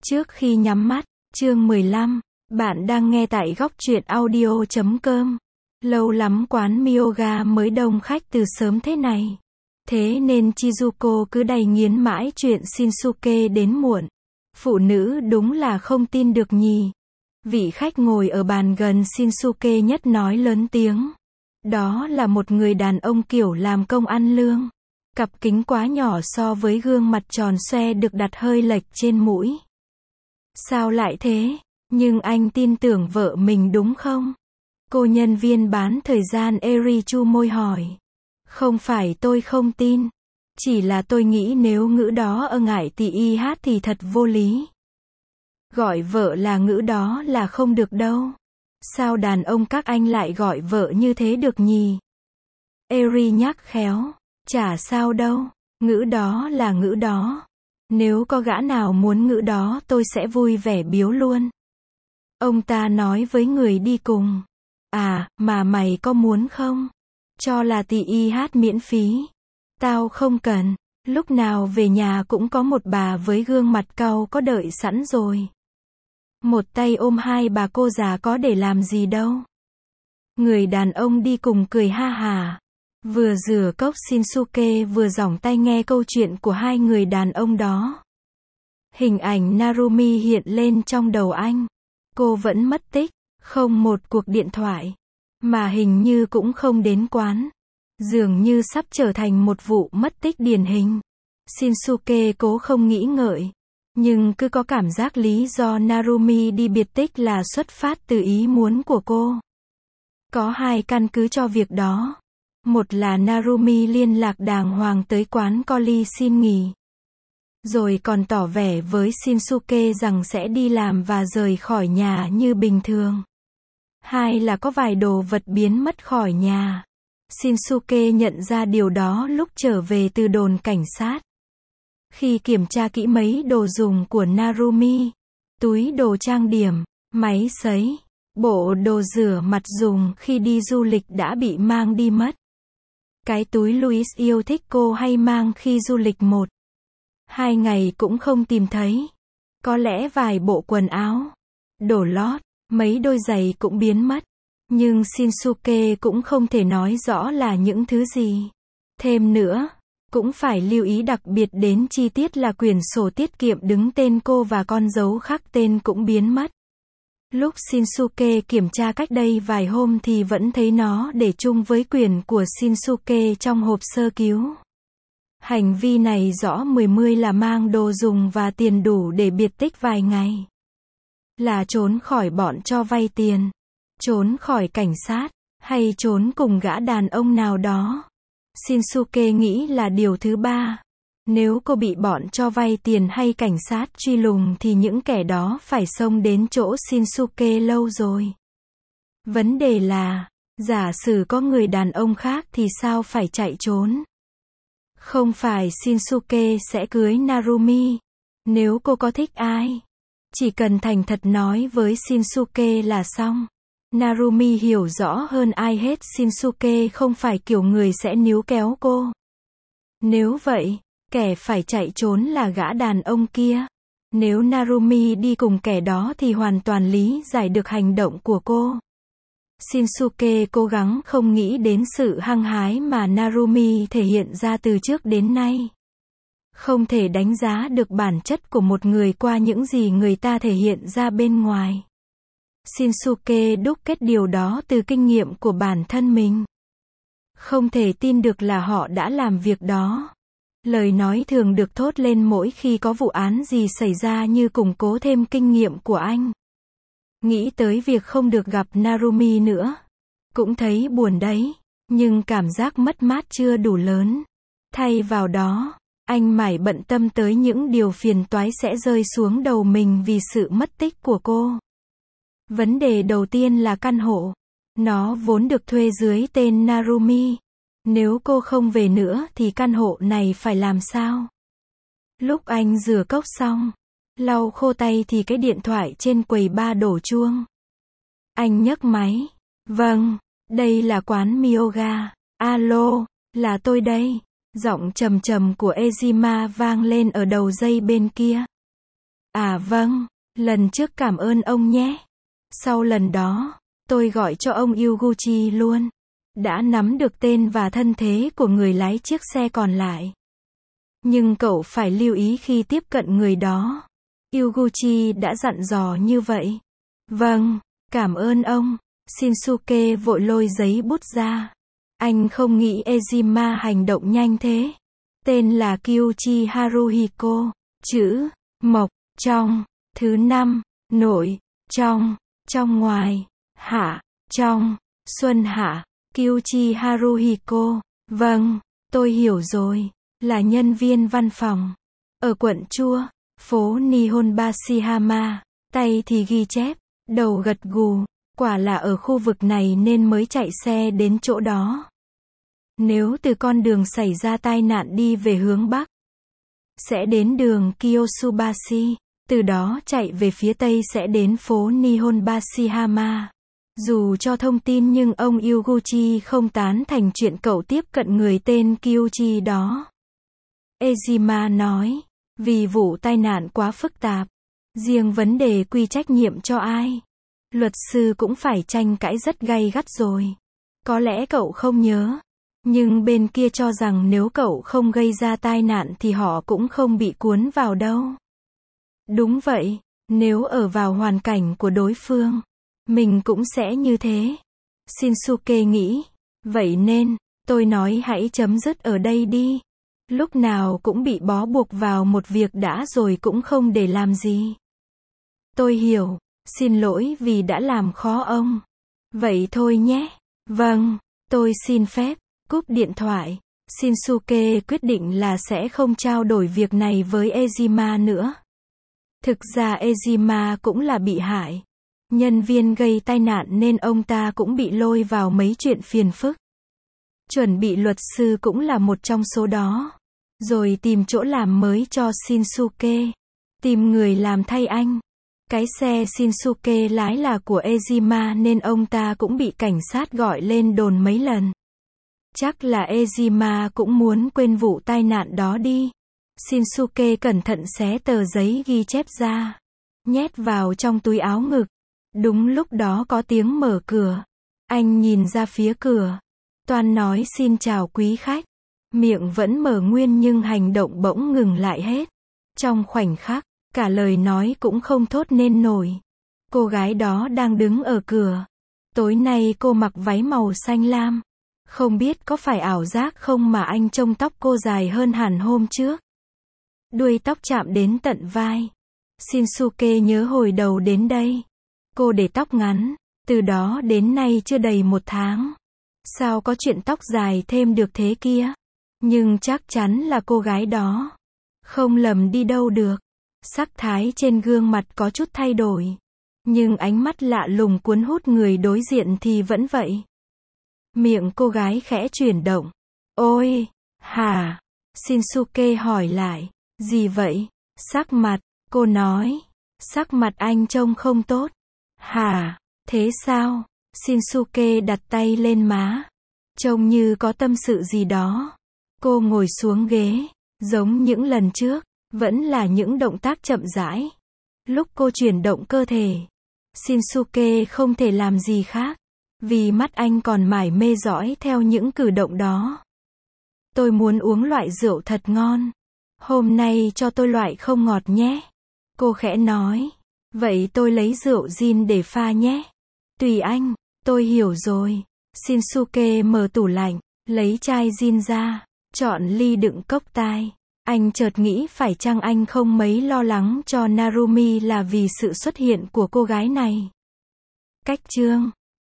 Trước khi nhắm mắt, chương 15, bạn đang nghe tại góc truyện audio.com. Lâu lắm quán Myoga mới đông khách từ sớm thế này. Thế nên Chizuko cứ đày nghiến mãi chuyện Shinsuke đến muộn. Phụ nữ đúng là không tin được nhỉ. Vị khách ngồi ở bàn gần Shinsuke nhất nói lớn tiếng. Đó là một người đàn ông kiểu làm công ăn lương. Cặp kính quá nhỏ so với gương mặt tròn xoe được đặt hơi lệch trên mũi. Sao lại thế? Nhưng anh tin tưởng vợ mình đúng không? Cô nhân viên bán thời gian Eri chu môi hỏi. Không phải tôi không tin. Chỉ là tôi nghĩ nếu ngữ đó ở ngại tỳ y hát thì thật vô lý. Gọi vợ là ngữ đó là không được đâu. Sao đàn ông các anh lại gọi vợ như thế được nhỉ? Eri nhắc khéo. Chả sao đâu. Ngữ đó là ngữ đó. Nếu có gã nào muốn ngữ đó tôi sẽ vui vẻ biếu luôn. Ông ta nói với người đi cùng. À, mà mày có muốn không? Cho là tỳ y hát miễn phí. Tao không cần. Lúc nào về nhà cũng có một bà với gương mặt cau có đợi sẵn rồi. Một tay ôm hai bà cô già có để làm gì đâu. Người đàn ông đi cùng cười ha hả. Vừa rửa cốc Shinsuke vừa giỏng tai nghe câu chuyện của hai người đàn ông đó. Hình ảnh Narumi hiện lên trong đầu anh. Cô vẫn mất tích, không một cuộc điện thoại, mà hình như cũng không đến quán. Dường như sắp trở thành một vụ mất tích điển hình. Shinsuke cố không nghĩ ngợi, nhưng cứ có cảm giác lý do Narumi đi biệt tích là xuất phát từ ý muốn của cô. Có hai căn cứ cho việc đó. Một là Narumi liên lạc đàng hoàng tới quán Coli xin nghỉ. Rồi còn tỏ vẻ với Shinsuke rằng sẽ đi làm và rời khỏi nhà như bình thường. Hai là có vài đồ vật biến mất khỏi nhà. Shinsuke nhận ra điều đó lúc trở về từ đồn cảnh sát. Khi kiểm tra kỹ mấy đồ dùng của Narumi, túi đồ trang điểm, máy sấy, bộ đồ rửa mặt dùng khi đi du lịch đã bị mang đi mất. Cái túi Louis yêu thích cô hay mang khi du lịch 1-2 ngày cũng không tìm thấy. Có lẽ vài bộ quần áo, đồ lót, mấy đôi giày cũng biến mất. Nhưng Shinsuke cũng không thể nói rõ là những thứ gì. Thêm nữa, cũng phải lưu ý đặc biệt đến chi tiết là quyển sổ tiết kiệm đứng tên cô và con dấu khắc tên cũng biến mất. Lúc Shinsuke kiểm tra cách đây vài hôm thì vẫn thấy nó để chung với quyển của Shinsuke trong hộp sơ cứu. Hành vi này rõ mười là mang đồ dùng và tiền đủ để biệt tích vài ngày. Là trốn khỏi bọn cho vay tiền, trốn khỏi cảnh sát, hay trốn cùng gã đàn ông nào đó. Shinsuke nghĩ là điều thứ ba. Nếu cô bị bọn cho vay tiền hay cảnh sát truy lùng thì những kẻ đó phải xông đến chỗ Shinsuke lâu rồi. Vấn đề là, giả sử có người đàn ông khác thì sao phải chạy trốn? Không phải Shinsuke sẽ cưới Narumi. Nếu cô có thích ai, chỉ cần thành thật nói với Shinsuke là xong. Narumi hiểu rõ hơn ai hết Shinsuke không phải kiểu người sẽ níu kéo cô. Nếu vậy, kẻ phải chạy trốn là gã đàn ông kia. Nếu Narumi đi cùng kẻ đó thì hoàn toàn lý giải được hành động của cô. Shinsuke cố gắng không nghĩ đến sự hăng hái mà Narumi thể hiện ra từ trước đến nay. Không thể đánh giá được bản chất của một người qua những gì người ta thể hiện ra bên ngoài. Shinsuke đúc kết điều đó từ kinh nghiệm của bản thân mình. Không thể tin được là họ đã làm việc đó. Lời nói thường được thốt lên mỗi khi có vụ án gì xảy ra như củng cố thêm kinh nghiệm của anh. Nghĩ tới việc không được gặp Narumi nữa. Cũng thấy buồn đấy, nhưng cảm giác mất mát chưa đủ lớn. Thay vào đó, anh mải bận tâm tới những điều phiền toái sẽ rơi xuống đầu mình vì sự mất tích của cô. Vấn đề đầu tiên là căn hộ. Nó vốn được thuê dưới tên Narumi. Nếu cô không về nữa thì căn hộ này phải làm sao? Lúc anh rửa cốc xong, lau khô tay thì cái điện thoại trên quầy bar đổ chuông. Anh nhấc máy. Vâng, đây là quán Myoga. Alo, là tôi đây. Giọng trầm trầm của Ejima vang lên ở đầu dây bên kia. À vâng, lần trước cảm ơn ông nhé. Sau lần đó, tôi gọi cho ông Yuguchi luôn. Đã nắm được tên và thân thế của người lái chiếc xe còn lại. Nhưng cậu phải lưu ý khi tiếp cận người đó. Yuguchi đã dặn dò như vậy. Vâng, cảm ơn ông. Shinsuke vội lôi giấy bút ra. Anh không nghĩ Ejima hành động nhanh thế. Tên là Kyuchi Haruhiko. Chữ, mộc, trong, thứ 5, nội, trong ngoài, hạ, trong, xuân hạ, Kyuchi Haruhiko. Vâng, tôi hiểu rồi. Là nhân viên văn phòng. Ở quận Chua, phố Nihonbashihama. Tay thì ghi chép, đầu gật gù. Quả là ở khu vực này nên mới chạy xe đến chỗ đó. Nếu từ con đường xảy ra tai nạn đi về hướng Bắc, sẽ đến đường Kiyosubashi. Từ đó chạy về phía Tây sẽ đến phố Nihonbashihama. Dù cho thông tin nhưng ông Yuguchi không tán thành chuyện cậu tiếp cận người tên Kyuchi đó. Ejima nói, vì vụ tai nạn quá phức tạp. Riêng vấn đề quy trách nhiệm cho ai, luật sư cũng phải tranh cãi rất gay gắt rồi. Có lẽ cậu không nhớ. Nhưng bên kia cho rằng nếu cậu không gây ra tai nạn thì họ cũng không bị cuốn vào đâu. Đúng vậy, nếu ở vào hoàn cảnh của đối phương, mình cũng sẽ như thế. Shinsuke nghĩ. Vậy nên, tôi nói hãy chấm dứt ở đây đi. Lúc nào cũng bị bó buộc vào một việc đã rồi cũng không để làm gì. Tôi hiểu, xin lỗi vì đã làm khó ông. Vậy thôi nhé. Vâng, tôi xin phép. Cúp điện thoại. Shinsuke quyết định là sẽ không trao đổi việc này với Ejima nữa. Thực ra Ejima cũng là bị hại. Nhân viên gây tai nạn nên ông ta cũng bị lôi vào mấy chuyện phiền phức. Chuẩn bị luật sư cũng là một trong số đó. Rồi tìm chỗ làm mới cho Shinsuke. Tìm người làm thay anh. Cái xe Shinsuke lái là của Ejima nên ông ta cũng bị cảnh sát gọi lên đồn mấy lần. Chắc là Ejima cũng muốn quên vụ tai nạn đó đi. Shinsuke cẩn thận xé tờ giấy ghi chép ra. Nhét vào trong túi áo ngực. Đúng lúc đó có tiếng mở cửa. Anh nhìn ra phía cửa. Toan nói xin chào quý khách. Miệng vẫn mở nguyên nhưng hành động bỗng ngừng lại hết. Trong khoảnh khắc, cả lời nói cũng không thốt nên nổi. Cô gái đó đang đứng ở cửa. Tối nay cô mặc váy màu xanh lam. Không biết có phải ảo giác không mà anh trông tóc cô dài hơn hẳn hôm trước. Đuôi tóc chạm đến tận vai. Shinsuke nhớ hồi đầu đến đây. Cô để tóc ngắn. Từ đó đến nay chưa đầy 1 tháng. Sao có chuyện tóc dài thêm được thế kia? Nhưng chắc chắn là cô gái đó. Không lầm đi đâu được. Sắc thái trên gương mặt có chút thay đổi. Nhưng ánh mắt lạ lùng cuốn hút người đối diện thì vẫn vậy. Miệng cô gái khẽ chuyển động. Ôi, hả? Shinsuke hỏi lại. Gì vậy? Sắc mặt, cô nói. Sắc mặt anh trông không tốt. Hả? Thế sao? Shinsuke đặt tay lên má. Trông như có tâm sự gì đó. Cô ngồi xuống ghế. Giống những lần trước, vẫn là những động tác chậm rãi. Lúc cô chuyển động cơ thể, Shinsuke không thể làm gì khác. Vì mắt anh còn mải mê dõi theo những cử động đó. Tôi muốn uống loại rượu thật ngon. Hôm nay cho tôi loại không ngọt nhé. Cô khẽ nói. Vậy tôi lấy rượu gin để pha nhé. Tùy anh, tôi hiểu rồi. Shinsuke mở tủ lạnh, lấy chai gin ra, chọn ly đựng cốc tai. Anh chợt nghĩ phải chăng anh không mấy lo lắng cho Narumi là vì sự xuất hiện của cô gái này. Cách chương